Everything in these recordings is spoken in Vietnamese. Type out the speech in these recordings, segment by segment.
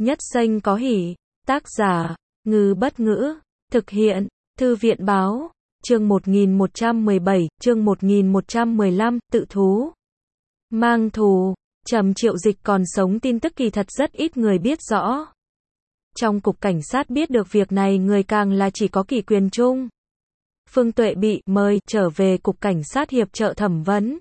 Nhất xanh có hỉ. Tác giả, Ngư Bất Ngữ. Thực hiện, Thư viện Báo. Chương 1117, chương 1115, tự thú. Mang thù. Trầm Triệu Dịch còn sống tin tức kỳ thật rất ít người biết rõ. Trong cục cảnh sát biết được việc này người càng là chỉ có Kỷ Quyền Trung. Phương Tuệ bị mời trở về cục cảnh sát hiệp trợ thẩm vấn.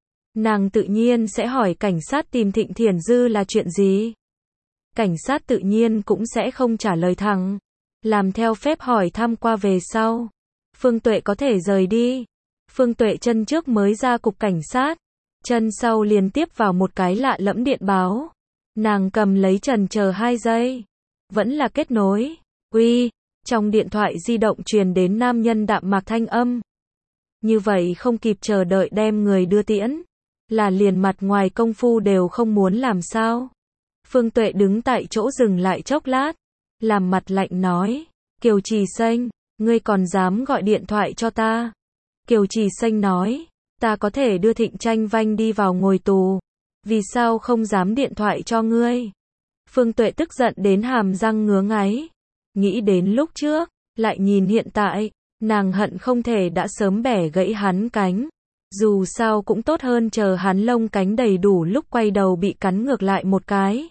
Nàng tự nhiên sẽ hỏi cảnh sát tìm Thịnh Thiển Dư là chuyện gì. Cảnh sát tự nhiên cũng sẽ không trả lời thẳng. Làm theo phép hỏi thăm qua về sau. Phương Tuệ có thể rời đi. Phương Tuệ chân trước mới ra cục cảnh sát. Chân sau liền tiếp vào một cái lạ lẫm điện báo. Nàng cầm lấy chần chờ 2 giây. Vẫn là kết nối. Uy, trong điện thoại di động truyền đến nam nhân đạm mạc thanh âm. Như vậy không kịp chờ đợi đem người đưa tiễn. Là liền mặt ngoài công phu đều không muốn làm sao. Phương Tuệ đứng tại chỗ dừng lại chốc lát. Làm mặt lạnh nói. Kiều Trì Xanh, ngươi còn dám gọi điện thoại cho ta. Kiều Trì Xanh nói. Ta có thể đưa Thịnh Tranh Vanh đi vào ngồi tù. Vì sao không dám điện thoại cho ngươi? Phương Tuệ tức giận đến hàm răng ngứa ngáy. Nghĩ đến lúc trước, lại nhìn hiện tại, nàng hận không thể đã sớm bẻ gãy hắn cánh. Dù sao cũng tốt hơn chờ hắn lông cánh đầy đủ lúc quay đầu bị cắn ngược lại một cái.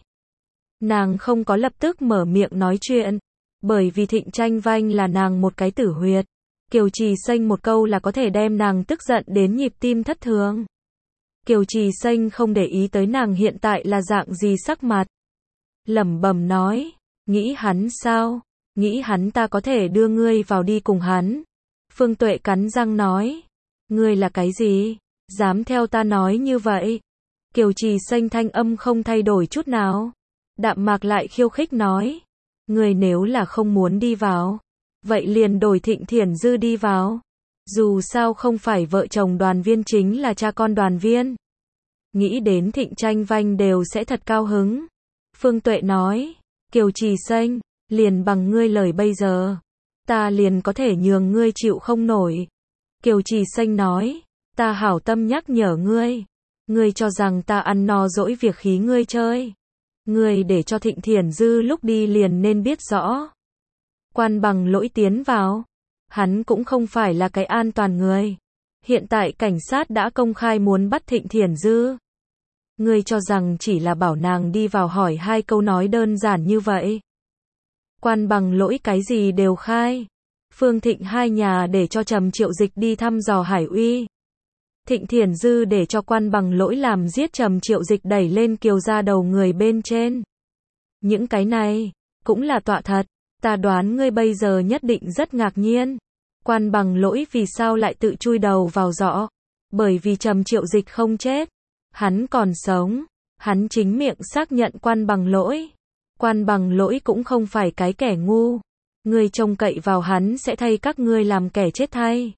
Nàng không có lập tức mở miệng nói chuyện, bởi vì Thịnh Tranh Vanh là nàng một cái tử huyệt. Kiều Trì Xanh một câu là có thể đem nàng tức giận đến nhịp tim thất thường. Kiều Trì Xanh không để ý tới nàng hiện tại là dạng gì sắc mặt. Lẩm bẩm nói, nghĩ hắn sao? Nghĩ hắn ta có thể đưa ngươi vào đi cùng hắn. Phương Tuệ cắn răng nói, ngươi là cái gì? Dám theo ta nói như vậy? Kiều Trì Xanh thanh âm không thay đổi chút nào. Đạm mạc lại khiêu khích nói, ngươi nếu là không muốn đi vào, vậy liền đổi Thịnh Thiển Dư đi vào. Dù sao không phải vợ chồng đoàn viên chính là cha con đoàn viên. Nghĩ đến Thịnh Tranh Vanh đều sẽ thật cao hứng. Phương Tuệ nói, Kiều Trì Xanh, liền bằng ngươi lời bây giờ, ta liền có thể nhường ngươi chịu không nổi. Kiều Trì Xanh nói, ta hảo tâm nhắc nhở ngươi. Ngươi cho rằng ta ăn no dỗi việc khí ngươi chơi. Ngươi để cho Thịnh Thiển Dư lúc đi liền nên biết rõ. Quan Bằng Lỗi tiến vào. Hắn cũng không phải là cái an toàn người. Hiện tại cảnh sát đã công khai muốn bắt Thịnh Thiển Dư. Ngươi cho rằng chỉ là bảo nàng đi vào hỏi 2 câu nói đơn giản như vậy. Quan Bằng Lỗi cái gì đều khai. Phương Thịnh 2 nhà để cho Trầm Triệu Dịch đi thăm dò Hải Uy. Thịnh Thiển Dư để cho Quan Bằng Lỗi làm giết Trầm Triệu Dịch đẩy lên Kiều gia đầu người bên trên. Những cái này, cũng là tọa thật. Ta đoán ngươi bây giờ nhất định rất ngạc nhiên. Quan Bằng Lỗi vì sao lại tự chui đầu vào giỏ? Bởi vì Trầm Triệu Dịch không chết. Hắn còn sống. Hắn chính miệng xác nhận Quan Bằng Lỗi. Quan Bằng Lỗi cũng không phải cái kẻ ngu. Ngươi trông cậy vào hắn sẽ thay các ngươi làm kẻ chết thay.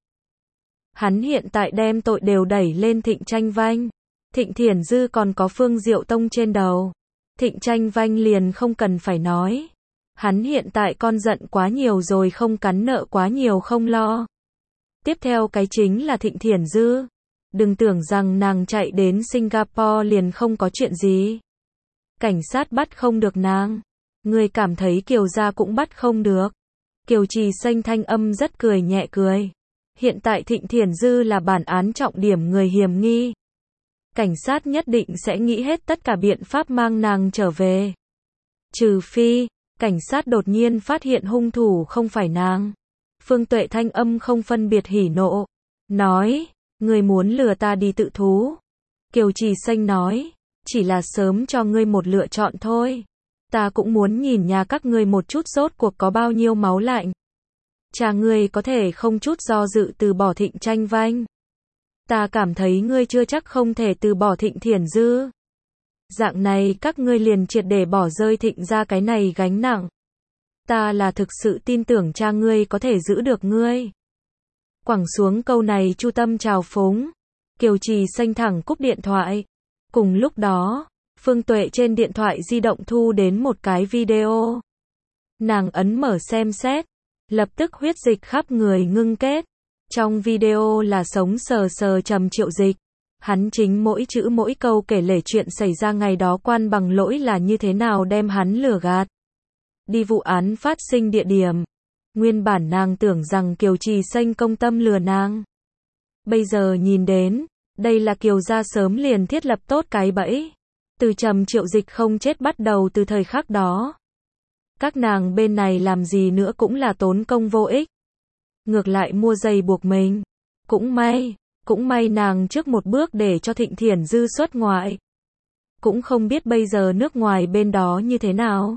Hắn hiện tại đem tội đều đẩy lên Thịnh Tranh Vanh. Thịnh Thiển Dư còn có Phương Diệu Tông trên đầu. Thịnh Tranh Vanh liền không cần phải nói. Hắn hiện tại con giận quá nhiều rồi không cắn nợ quá nhiều không lo. Tiếp theo cái chính là Thịnh Thiển Dư. Đừng tưởng rằng nàng chạy đến Singapore liền không có chuyện gì. Cảnh sát bắt không được nàng. Người cảm thấy Kiều gia cũng bắt không được. Kiều Trì Xanh thanh âm rất cười nhẹ cười. Hiện tại Thịnh Thiển Dư là bản án trọng điểm người hiểm nghi. Cảnh sát nhất định sẽ nghĩ hết tất cả biện pháp mang nàng trở về. Trừ phi, cảnh sát đột nhiên phát hiện hung thủ không phải nàng. Phương Tuệ thanh âm không phân biệt hỉ nộ. Nói, ngươi muốn lừa ta đi tự thú. Kiều Trì Xanh nói, chỉ là sớm cho ngươi một lựa chọn thôi. Ta cũng muốn nhìn nhà các ngươi một chút rốt cuộc có bao nhiêu máu lạnh. Cha ngươi có thể không chút do dự từ bỏ Thịnh Tranh Vanh. Ta cảm thấy ngươi chưa chắc không thể từ bỏ Thịnh Thiển Dư. Dạng này các ngươi liền triệt để bỏ rơi Thịnh ra cái này gánh nặng. Ta là thực sự tin tưởng cha ngươi có thể giữ được ngươi. Quẳng xuống câu này chu tâm trào phúng. Kiều Trì Xanh thẳng cúp điện thoại. Cùng lúc đó, Phương Tuệ trên điện thoại di động thu đến một cái video. Nàng ấn mở xem xét. Lập tức huyết dịch khắp người ngưng kết. Trong video là sống sờ sờ Trầm Triệu Dịch. Hắn chính mỗi chữ mỗi câu kể lể chuyện xảy ra ngày đó Quan Bằng Lỗi là như thế nào đem hắn lừa gạt. Đi vụ án phát sinh địa điểm. Nguyên bản nàng tưởng rằng Kiều Trì Xanh công tâm lừa nàng. Bây giờ nhìn đến, đây là Kiều gia sớm liền thiết lập tốt cái bẫy. Từ Trầm Triệu Dịch không chết bắt đầu từ thời khắc đó. Các nàng bên này làm gì nữa cũng là tốn công vô ích. Ngược lại mua giày buộc mình. Cũng may nàng trước một bước để cho Thịnh Thiển Dư xuất ngoại. Cũng không biết bây giờ nước ngoài bên đó như thế nào.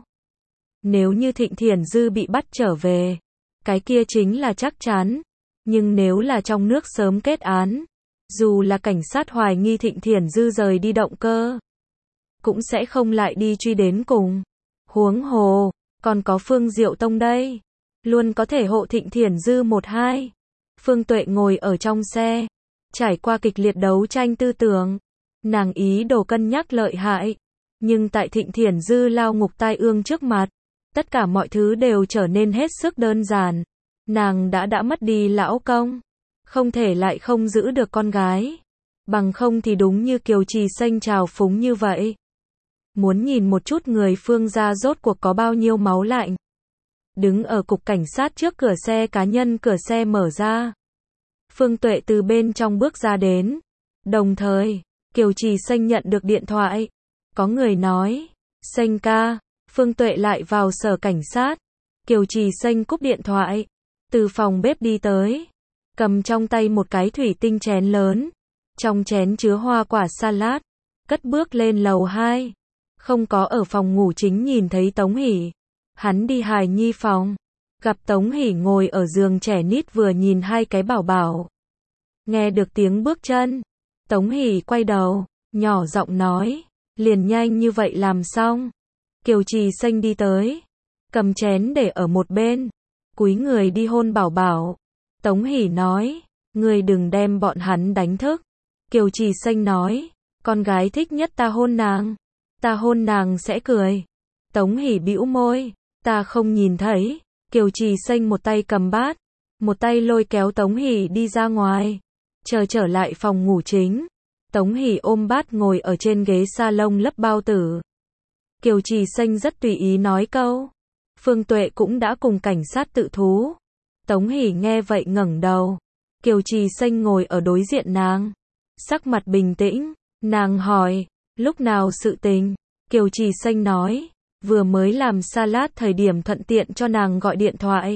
Nếu như Thịnh Thiển Dư bị bắt trở về, cái kia chính là chắc chắn. Nhưng nếu là trong nước sớm kết án, dù là cảnh sát hoài nghi Thịnh Thiển Dư rời đi động cơ, cũng sẽ không lại đi truy đến cùng. Huống hồ, còn có Phương Diệu Tông đây, luôn có thể hộ Thịnh Thiển Dư một hai. Phương Tuệ ngồi ở trong xe, trải qua kịch liệt đấu tranh tư tưởng, nàng ý đồ cân nhắc lợi hại, nhưng tại Thịnh Thiển Dư lao ngục tai ương trước mặt, tất cả mọi thứ đều trở nên hết sức đơn giản. Nàng đã mất đi lão công, không thể lại không giữ được con gái, bằng không thì đúng như Kiều Trì Xanh trào phúng như vậy. Muốn nhìn một chút người Phương gia rốt cuộc có bao nhiêu máu lạnh. Đứng ở cục cảnh sát trước cửa xe cá nhân, cửa xe mở ra. Phương Tuệ từ bên trong bước ra đến. Đồng thời, Kiều Trì Xanh nhận được điện thoại. Có người nói, Xanh ca. Phương Tuệ lại vào sở cảnh sát. Kiều Trì Xanh cúp điện thoại. Từ phòng bếp đi tới. Cầm trong tay một cái thủy tinh chén lớn. Trong chén chứa hoa quả salad. Cất bước lên lầu 2. Không có ở phòng ngủ chính nhìn thấy Tống Hỷ. Hắn đi hài nhi phòng. Gặp Tống Hỷ ngồi ở giường trẻ nít vừa nhìn hai cái bảo bảo. Nghe được tiếng bước chân. Tống Hỷ quay đầu, nhỏ giọng nói. Liền nhanh như vậy làm xong. Kiều Trì Xanh đi tới. Cầm chén để ở một bên. Cúi người đi hôn bảo bảo. Tống Hỷ nói. Ngươi đừng đem bọn hắn đánh thức. Kiều Trì Xanh nói. Con gái thích nhất ta hôn nàng. Ta hôn nàng sẽ cười. Tống Hỷ bĩu môi. Ta không nhìn thấy. Kiều Trì Xanh một tay cầm bát, một tay lôi kéo Tống Hỷ đi ra ngoài. Trở lại phòng ngủ chính. Tống Hỷ ôm bát ngồi ở trên ghế salon lấp bao tử. Kiều Trì Xanh rất tùy ý nói câu. Phương Tuệ cũng đã cùng cảnh sát tự thú. Tống Hỷ nghe vậy ngẩng đầu. Kiều Trì Xanh ngồi ở đối diện nàng. Sắc mặt bình tĩnh. Nàng hỏi, lúc nào sự tình? Kiều Trì Xanh nói, vừa mới làm salad thời điểm thuận tiện cho nàng gọi điện thoại.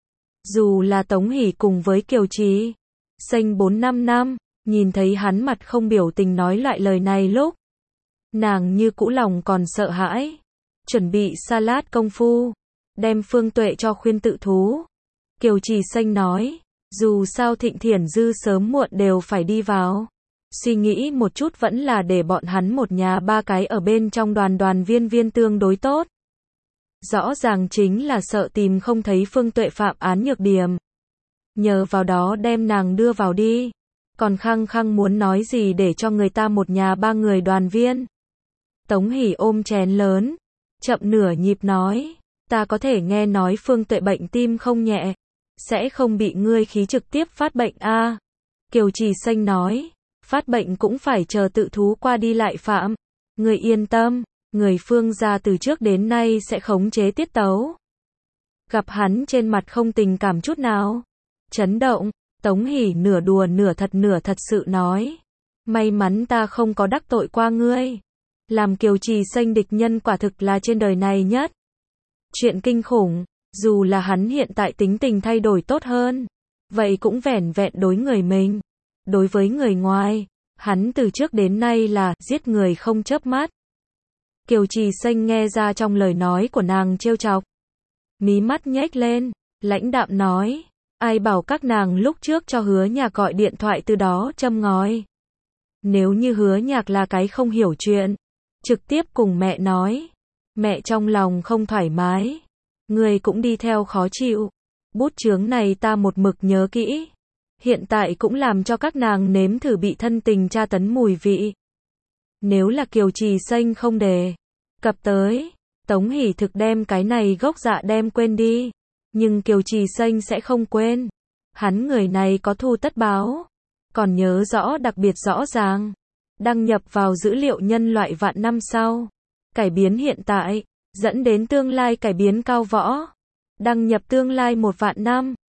Dù là Tống Hỷ cùng với Kiều Trì Xanh 4-5 năm, nhìn thấy hắn mặt không biểu tình nói lại lời này lúc. Nàng như cũ lòng còn sợ hãi. Chuẩn bị salad công phu. Đem Phương Tuệ cho khuyên tự thú. Kiều Trì Xanh nói, dù sao Thịnh Thiển Dư sớm muộn đều phải đi vào. Suy nghĩ một chút vẫn là để bọn hắn một nhà ba cái ở bên trong đoàn viên tương đối tốt. Rõ ràng chính là sợ tìm không thấy Phương Tuệ phạm án nhược điểm. Nhờ vào đó đem nàng đưa vào đi. Còn khăng muốn nói gì để cho người ta một nhà ba người đoàn viên. Tống Hỷ ôm chén lớn. Chậm nửa nhịp nói. Ta có thể nghe nói Phương Tuệ bệnh tim không nhẹ. Sẽ không bị ngươi khí trực tiếp phát bệnh a. Kiều Trì Xanh nói. Phát bệnh cũng phải chờ tự thú qua đi lại phạm. Người yên tâm, người Phương gia từ trước đến nay sẽ khống chế tiết tấu. Gặp hắn trên mặt không tình cảm chút nào. Chấn động, Tống Hỷ nửa đùa nửa thật sự nói. May mắn ta không có đắc tội qua ngươi. Làm Kiều Trì Xanh địch nhân quả thực là trên đời này nhất. Chuyện kinh khủng, dù là hắn hiện tại tính tình thay đổi tốt hơn. Vậy cũng vẻn vẹn đối người mình. Đối với người ngoài, hắn từ trước đến nay là giết người không chớp mắt. Kiều Trì Xanh nghe ra trong lời nói của nàng trêu chọc. Mí mắt nhếch lên, lãnh đạm nói, ai bảo các nàng lúc trước cho Hứa Nhạc gọi điện thoại từ đó châm ngòi. Nếu như Hứa Nhạc là cái không hiểu chuyện, trực tiếp cùng mẹ nói, mẹ trong lòng không thoải mái, người cũng đi theo khó chịu. Bút chướng này ta một mực nhớ kỹ. Hiện tại cũng làm cho các nàng nếm thử bị thân tình tra tấn mùi vị. Nếu là Kiều Trì Xanh không đề cập tới, Tống Hỷ thực đem cái này gốc dạ đem quên đi. Nhưng Kiều Trì Xanh sẽ không quên. Hắn người này có thù tất báo. còn nhớ rõ đặc biệt rõ ràng. Đăng nhập vào dữ liệu nhân loại vạn năm sau. Cải biến hiện tại, dẫn đến tương lai cải biến cao võ. Đăng nhập tương lai 1 vạn năm.